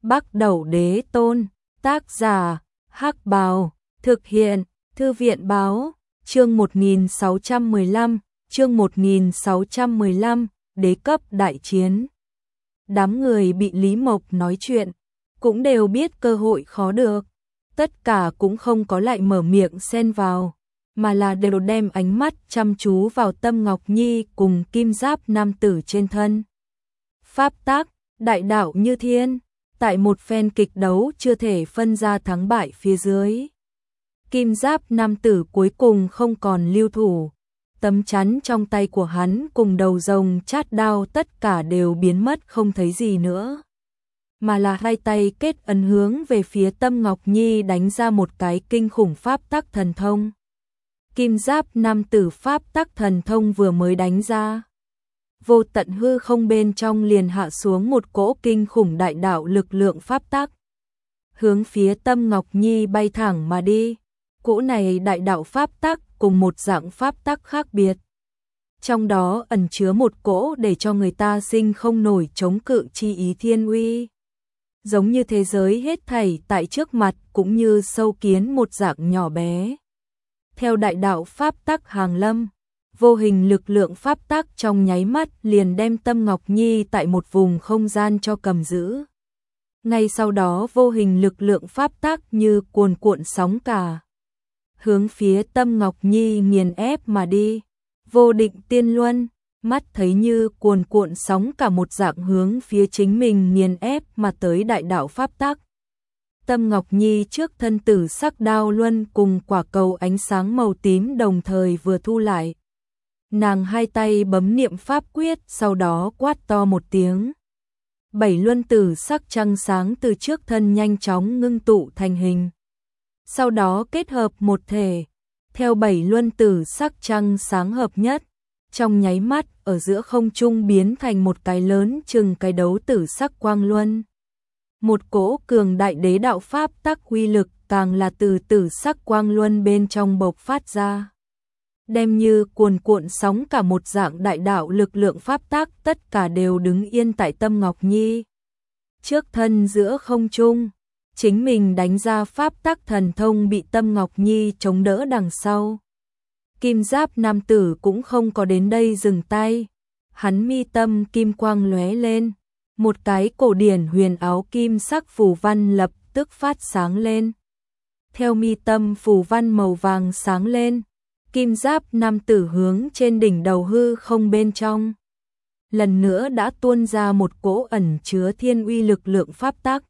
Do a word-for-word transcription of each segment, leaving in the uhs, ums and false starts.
Bắc Đẩu Đế Tôn, tác giả, Hắc Bào, thực hiện, Thư viện báo, chương một nghìn sáu trăm mười lăm, chương một nghìn sáu trăm mười lăm, đế cấp đại chiến. Đám người bị Lý Mộc nói chuyện, cũng đều biết cơ hội khó được, tất cả cũng không có lại mở miệng xen vào, mà là đều đem ánh mắt chăm chú vào Tâm Ngọc Nhi cùng kim giáp nam tử trên thân. Pháp tác, đại đạo như thiên, tại một phen kịch đấu chưa thể phân ra thắng bại phía dưới. Kim giáp nam tử cuối cùng không còn lưu thủ, tấm chắn trong tay của hắn cùng đầu rồng chát đao tất cả đều biến mất không thấy gì nữa. Mà là hai tay kết ấn hướng về phía Tâm Ngọc Nhi đánh ra một cái kinh khủng pháp tắc thần thông. Kim giáp nam tử pháp tắc thần thông vừa mới đánh ra, vô tận hư không bên trong liền hạ xuống một cỗ kinh khủng đại đạo lực lượng pháp tắc, hướng phía Tâm Ngọc Nhi bay thẳng mà đi. Cỗ này đại đạo pháp tắc cùng một dạng pháp tắc khác biệt, trong đó ẩn chứa một cỗ để cho người ta sinh không nổi chống cự chi ý thiên uy. Giống như thế giới hết thảy tại trước mặt cũng như sâu kiến một dạng nhỏ bé. Theo đại đạo pháp tắc hàng lâm, vô hình lực lượng pháp tắc trong nháy mắt liền đem Tâm Ngọc Nhi tại một vùng không gian cho cầm giữ. Ngay sau đó vô hình lực lượng pháp tắc như cuồn cuộn sóng cả, hướng phía Tâm Ngọc Nhi nghiền ép mà đi. Vô định tiên luân, mắt thấy như cuồn cuộn sóng cả một dạng hướng phía chính mình nghiền ép mà tới đại đạo pháp tắc. Tâm Ngọc Nhi trước thân tử sắc đao luân cùng quả cầu ánh sáng màu tím đồng thời vừa thu lại. Nàng hai tay bấm niệm pháp quyết, sau đó quát to một tiếng. Bảy luân tử sắc trăng sáng từ trước thân nhanh chóng ngưng tụ thành hình, sau đó kết hợp một thể, theo bảy luân tử sắc trăng sáng hợp nhất, trong nháy mắt ở giữa không trung biến thành một cái lớn chừng cái đấu tử sắc quang luân. Một cỗ cường đại đế đạo pháp tắc uy lực càng là từ tử sắc quang luân bên trong bộc phát ra, đem như cuồn cuộn sóng cả một dạng đại đạo lực lượng pháp tắc tất cả đều đứng yên tại Tâm Ngọc Nhi trước thân giữa không trung. Chính mình đánh ra pháp tắc thần thông bị Tâm Ngọc Nhi chống đỡ đằng sau. Kim giáp nam tử cũng không có đến đây dừng tay, hắn mi tâm kim quang lóe lên, một cái cổ điển huyền áo kim sắc phù văn lập tức phát sáng lên. Theo mi tâm phù văn màu vàng sáng lên, kim giáp nam tử hướng trên đỉnh đầu hư không bên trong, lần nữa đã tuôn ra một cỗ ẩn chứa thiên uy lực lượng pháp tắc.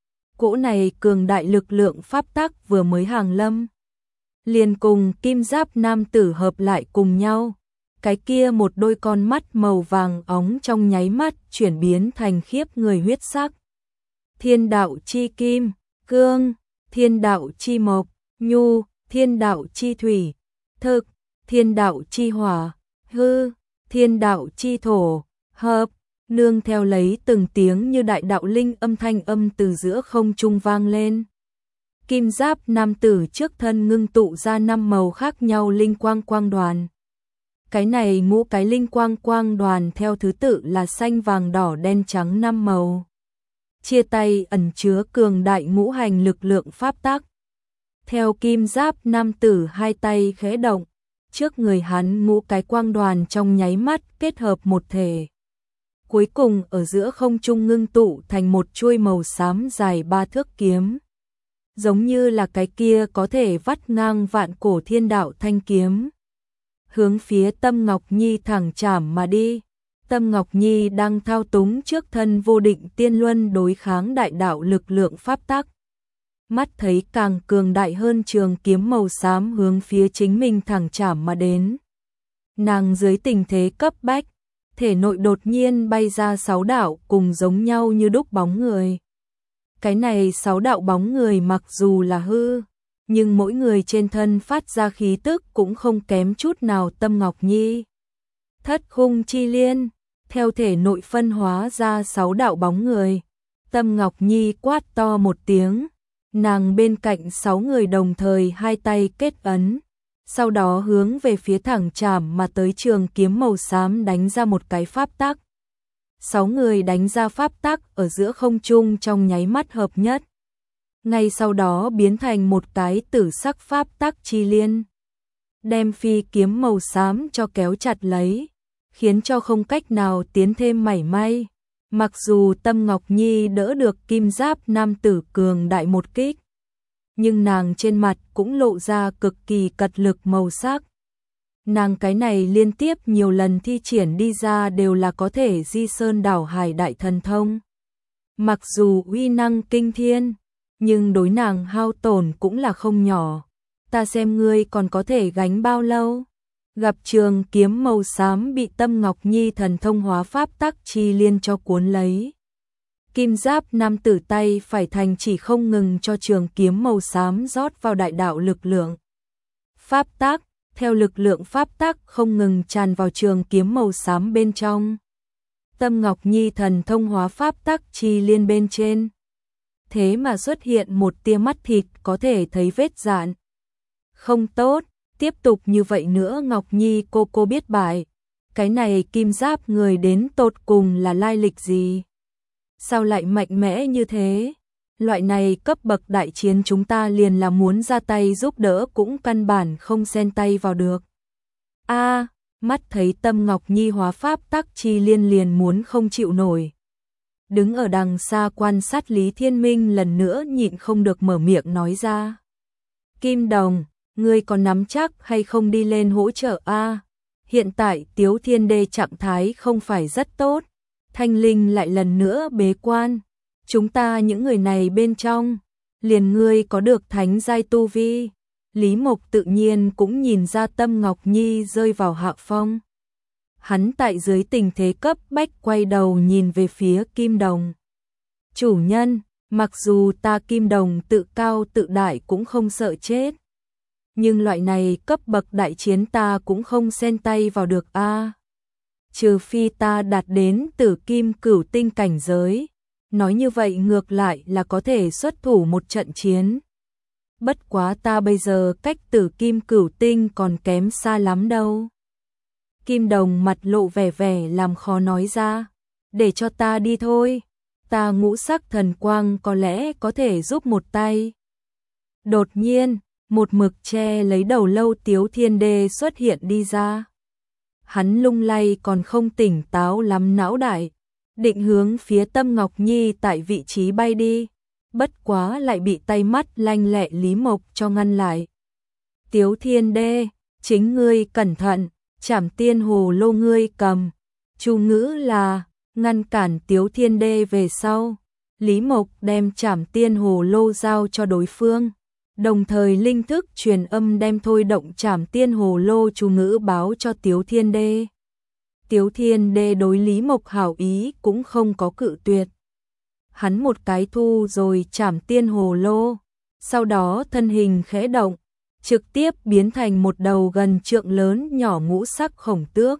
Cỗ này cường đại lực lượng pháp tắc vừa mới hàng lâm, liền cùng kim giáp nam tử hợp lại cùng nhau, cái kia một đôi con mắt màu vàng óng trong nháy mắt chuyển biến thành khiếp người huyết sắc. Thiên đạo chi kim, cương, thiên đạo chi mộc, nhu, thiên đạo chi thủy, thực, thiên đạo chi hỏa, hư, thiên đạo chi thổ, hợp. Nương theo lấy từng tiếng như đại đạo linh âm thanh âm từ giữa không trung vang lên. Kim giáp nam tử trước thân ngưng tụ ra năm màu khác nhau linh quang quang đoàn. Cái này ngũ cái linh quang quang đoàn theo thứ tự là xanh vàng đỏ đen trắng năm màu. Chia tay ẩn chứa cường đại ngũ hành lực lượng pháp tắc. Theo kim giáp nam tử hai tay khẽ động, trước người hắn ngũ cái quang đoàn trong nháy mắt kết hợp một thể. Cuối cùng ở giữa không trung ngưng tụ thành một chuôi màu xám dài ba thước kiếm, giống như là cái kia có thể vắt ngang vạn cổ thiên đạo thanh kiếm, hướng phía Tâm Ngọc Nhi thẳng chảm mà đi. Tâm Ngọc Nhi đang thao túng trước thân vô định tiên luân đối kháng đại đạo lực lượng pháp tắc, mắt thấy càng cường đại hơn trường kiếm màu xám hướng phía chính mình thẳng chảm mà đến. Nàng dưới tình thế cấp bách, thể nội đột nhiên bay ra sáu đạo cùng giống nhau như đúc bóng người. Cái này sáu đạo bóng người mặc dù là hư, nhưng mỗi người trên thân phát ra khí tức cũng không kém chút nào Tâm Ngọc Nhi. Thất khung chi liên, theo thể nội phân hóa ra sáu đạo bóng người. Tâm Ngọc Nhi quát to một tiếng, nàng bên cạnh sáu người đồng thời hai tay kết ấn, sau đó hướng về phía thẳng chảm mà tới trường kiếm màu xám đánh ra một cái pháp tắc. Sáu người đánh ra pháp tắc ở giữa không trung trong nháy mắt hợp nhất. Ngay sau đó biến thành một cái tử sắc pháp tắc chi liên. Đem phi kiếm màu xám cho kéo chặt lấy, khiến cho không cách nào tiến thêm mảy may. Mặc dù Tâm Ngọc Nhi đỡ được kim giáp nam tử cường đại một kích, nhưng nàng trên mặt cũng lộ ra cực kỳ cật lực màu sắc. Nàng cái này liên tiếp nhiều lần thi triển đi ra đều là có thể di sơn đảo hải đại thần thông. Mặc dù uy năng kinh thiên, nhưng đối nàng hao tổn cũng là không nhỏ. Ta xem ngươi còn có thể gánh bao lâu. Gặp trường kiếm màu xám bị Tâm Ngọc Nhi thần thông hóa pháp tắc chi liên cho cuốn lấy. Kim giáp nam tử tay phải thành chỉ không ngừng cho trường kiếm màu xám rót vào đại đạo lực lượng. Pháp tắc, theo lực lượng pháp tắc không ngừng tràn vào trường kiếm màu xám bên trong. Tâm Ngọc Nhi thần thông hóa pháp tắc chi liên bên trên. Thế mà xuất hiện một tia mắt thịt có thể thấy vết dạn. Không tốt, tiếp tục như vậy nữa Ngọc Nhi cô cô biết bại. Cái này kim giáp người đến tột cùng là lai lịch gì? Sao lại mạnh mẽ như thế? Loại này cấp bậc đại chiến chúng ta liền là muốn ra tay giúp đỡ cũng căn bản không xen tay vào được. A, mắt thấy Tâm Ngọc Nhi hóa pháp tắc chi liên liền muốn không chịu nổi. Đứng ở đằng xa quan sát Lý Thiên Minh lần nữa nhịn không được mở miệng nói ra. Kim Đồng, ngươi còn nắm chắc hay không đi lên hỗ trợ a? Hiện tại Tiếu Thiên Đê trạng thái không phải rất tốt, Thanh Linh lại lần nữa bế quan. Chúng ta những người này bên trong, liền ngươi có được thánh giai tu vi. Lý Mộc tự nhiên cũng nhìn ra Tâm Ngọc Nhi rơi vào hạ phong. Hắn tại dưới tình thế cấp bách quay đầu nhìn về phía Kim Đồng. Chủ nhân, mặc dù ta Kim Đồng tự cao tự đại cũng không sợ chết. Nhưng loại này cấp bậc đại chiến ta cũng không xen tay vào được a. Trừ phi ta đạt đến tử kim cửu tinh cảnh giới. Nói như vậy ngược lại là có thể xuất thủ một trận chiến. Bất quá ta bây giờ cách tử kim cửu tinh còn kém xa lắm đâu. Kim Đồng mặt lộ vẻ vẻ làm khó nói ra. Để cho ta đi thôi. Ta ngũ sắc thần quang có lẽ có thể giúp một tay. Đột nhiên, một mực che lấy đầu lâu Tiếu Thiên Đê xuất hiện đi ra. Hắn lung lay còn không tỉnh táo lắm não đại. Định hướng phía Tâm Ngọc Nhi tại vị trí bay đi. Bất quá lại bị tay mắt lanh lẹ Lý Mộc cho ngăn lại. Tiếu Thiên Đê, chính ngươi cẩn thận, Trảm Tiên Hồ Lô ngươi cầm. Chú ngữ là ngăn cản Tiếu Thiên Đê về sau. Lý Mộc đem Trảm Tiên Hồ Lô giao cho đối phương. Đồng thời linh thức truyền âm đem thôi động Trảm Tiên Hồ Lô chú ngữ báo cho Tiếu Thiên Đê. Tiếu Thiên Đê đối Lý Mộc hảo ý cũng không có cự tuyệt. Hắn một cái thu rồi Trảm Tiên Hồ Lô, sau đó thân hình khẽ động, trực tiếp biến thành một đầu gần trượng lớn nhỏ ngũ sắc khổng tước.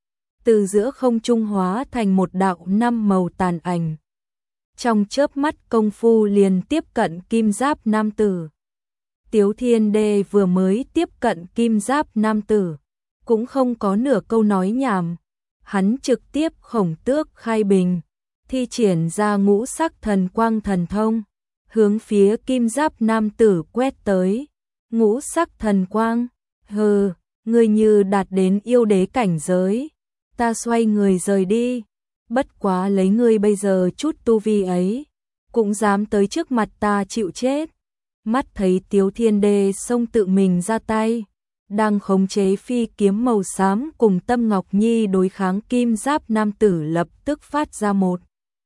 Từ giữa không trung hóa thành một đạo năm màu tàn ảnh. Trong chớp mắt công phu liền tiếp cận kim giáp nam tử. Tiếu Thiên Đê vừa mới tiếp cận kim giáp nam tử, cũng không có nửa câu nói nhảm. Hắn trực tiếp khổng tước khai bình, thi triển ra ngũ sắc thần quang thần thông, hướng phía kim giáp nam tử quét tới. Ngũ sắc thần quang, hừ, ngươi như đạt đến yêu đế cảnh giới, ta xoay người rời đi. Bất quá lấy ngươi bây giờ chút tu vi ấy, cũng dám tới trước mặt ta chịu chết. Mắt thấy Tiếu Thiên Đê xông tự mình ra tay, đang khống chế phi kiếm màu xám cùng Tâm Ngọc Nhi đối kháng kim giáp nam tử lập tức phát ra một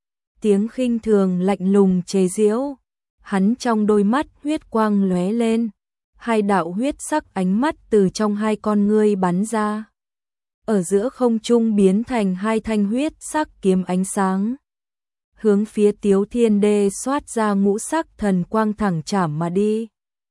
tiếng khinh thường lạnh lùng chế giễu. Hắn trong đôi mắt huyết quang lóe lên, hai đạo huyết sắc ánh mắt từ trong hai con ngươi bắn ra. Ở giữa không trung biến thành hai thanh huyết sắc kiếm ánh sáng. Hướng phía Tiếu Thiên Đê xoát ra ngũ sắc thần quang thẳng chảm mà đi.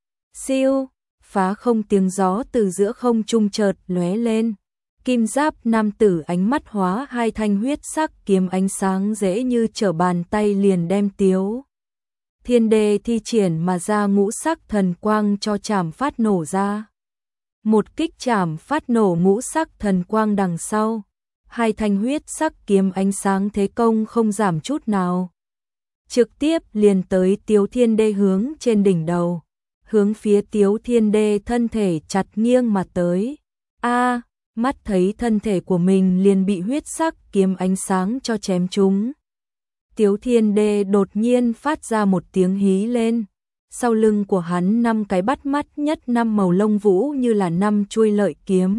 Siêu, phá không tiếng gió từ giữa không trung chợt lóe lên. Kim giáp nam tử ánh mắt hóa hai thanh huyết sắc kiếm ánh sáng dễ như trở bàn tay liền đem Tiếu Thiên Đê thi triển mà ra ngũ sắc thần quang cho chảm phát nổ ra. Một kích chảm phát nổ ngũ sắc thần quang đằng sau, hai thanh huyết sắc kiếm ánh sáng thế công không giảm chút nào. Trực tiếp liền tới Tiếu Thiên Đê hướng trên đỉnh đầu, hướng phía Tiếu Thiên Đê thân thể chặt nghiêng mà tới. A, mắt thấy thân thể của mình liền bị huyết sắc kiếm ánh sáng cho chém trúng. Tiếu Thiên Đê đột nhiên phát ra một tiếng hí lên. Sau lưng của hắn năm cái bắt mắt nhất năm màu lông vũ như là năm chuôi lợi kiếm.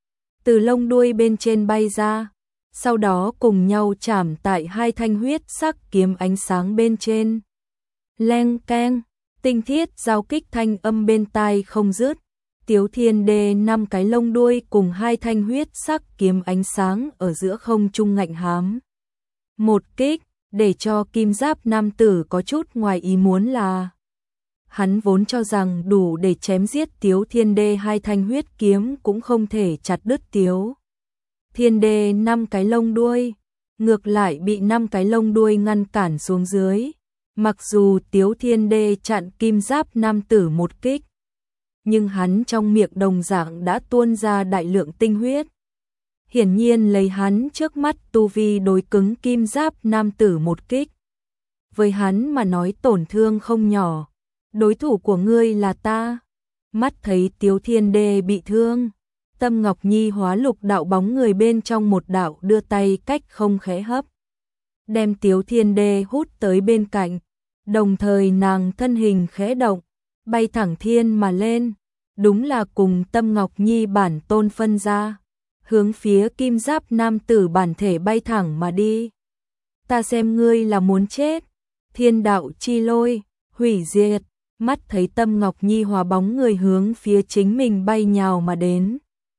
Từ lông đuôi bên trên bay ra, sau đó cùng nhau chạm tại hai thanh huyết sắc kiếm ánh sáng bên trên. Leng keng, tinh thiết giao kích thanh âm bên tai không dứt. Tiếu Thiên Đê năm cái lông đuôi cùng hai thanh huyết sắc kiếm ánh sáng ở giữa không trung ngạnh hám. Một kích, để cho Kim Giáp nam tử có chút ngoài ý muốn là hắn vốn cho rằng đủ để chém giết Tiếu Thiên Đê hai thanh huyết kiếm cũng không thể chặt đứt Tiếu Thiên Đê năm cái lông đuôi, ngược lại bị năm cái lông đuôi ngăn cản xuống dưới. Mặc dù Tiếu Thiên Đê chặn Kim Giáp nam tử một kích, nhưng hắn trong miệng đồng dạng đã tuôn ra đại lượng tinh huyết. Hiển nhiên lấy hắn trước mắt tu vi đối cứng Kim Giáp nam tử một kích. Với hắn mà nói tổn thương không nhỏ. Đối thủ của ngươi là ta. Mắt thấy Tiếu Thiên Đê bị thương, Tâm Ngọc Nhi hóa lục đạo bóng người bên trong một đạo đưa tay cách không khẽ hấp, đem Tiếu Thiên Đê hút tới bên cạnh, đồng thời nàng thân hình khẽ động, bay thẳng thiên mà lên, đúng là cùng Tâm Ngọc Nhi bản tôn phân ra, hướng phía Kim Giáp nam tử bản thể bay thẳng mà đi. Ta xem ngươi là muốn chết. Thiên đạo chi lôi, hủy diệt. Mắt thấy Tâm Ngọc Nhi hóa bóng người hướng phía chính mình bay nhào mà đến.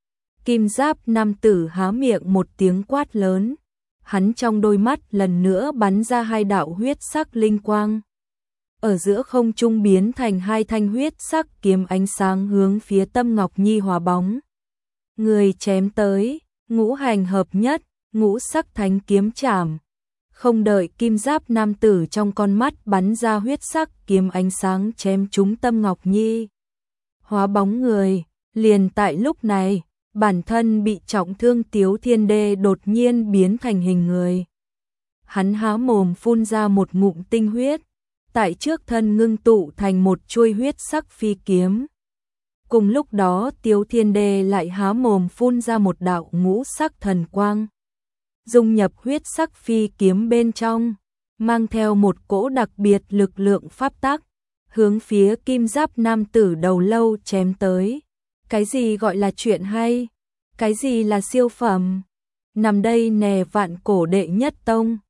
Kim Giáp nam tử há miệng một tiếng quát lớn. Hắn trong đôi mắt lần nữa bắn ra hai đạo huyết sắc linh quang. Ở giữa không trung biến thành hai thanh huyết sắc kiếm ánh sáng hướng phía Tâm Ngọc Nhi hóa bóng. Người chém tới, ngũ hành hợp nhất, ngũ sắc thánh kiếm chảm. Không đợi Kim Giáp nam tử trong con mắt bắn ra huyết sắc kiếm ánh sáng chém trúng Tâm Ngọc Nhi hóa bóng người, liền tại lúc này, bản thân bị trọng thương Tiếu Thiên Đê đột nhiên biến thành hình người. Hắn há mồm phun ra một ngụm tinh huyết, tại trước thân ngưng tụ thành một chuôi huyết sắc phi kiếm. Cùng lúc đó Tiếu Thiên Đê lại há mồm phun ra một đạo ngũ sắc thần quang, dung nhập huyết sắc phi kiếm bên trong, mang theo một cỗ đặc biệt lực lượng pháp tắc, hướng phía Kim Giáp nam tử đầu lâu chém tới. Cái gì gọi là chuyện hay? Cái gì là siêu phẩm? Nằm đây nè vạn cổ đệ nhất tông,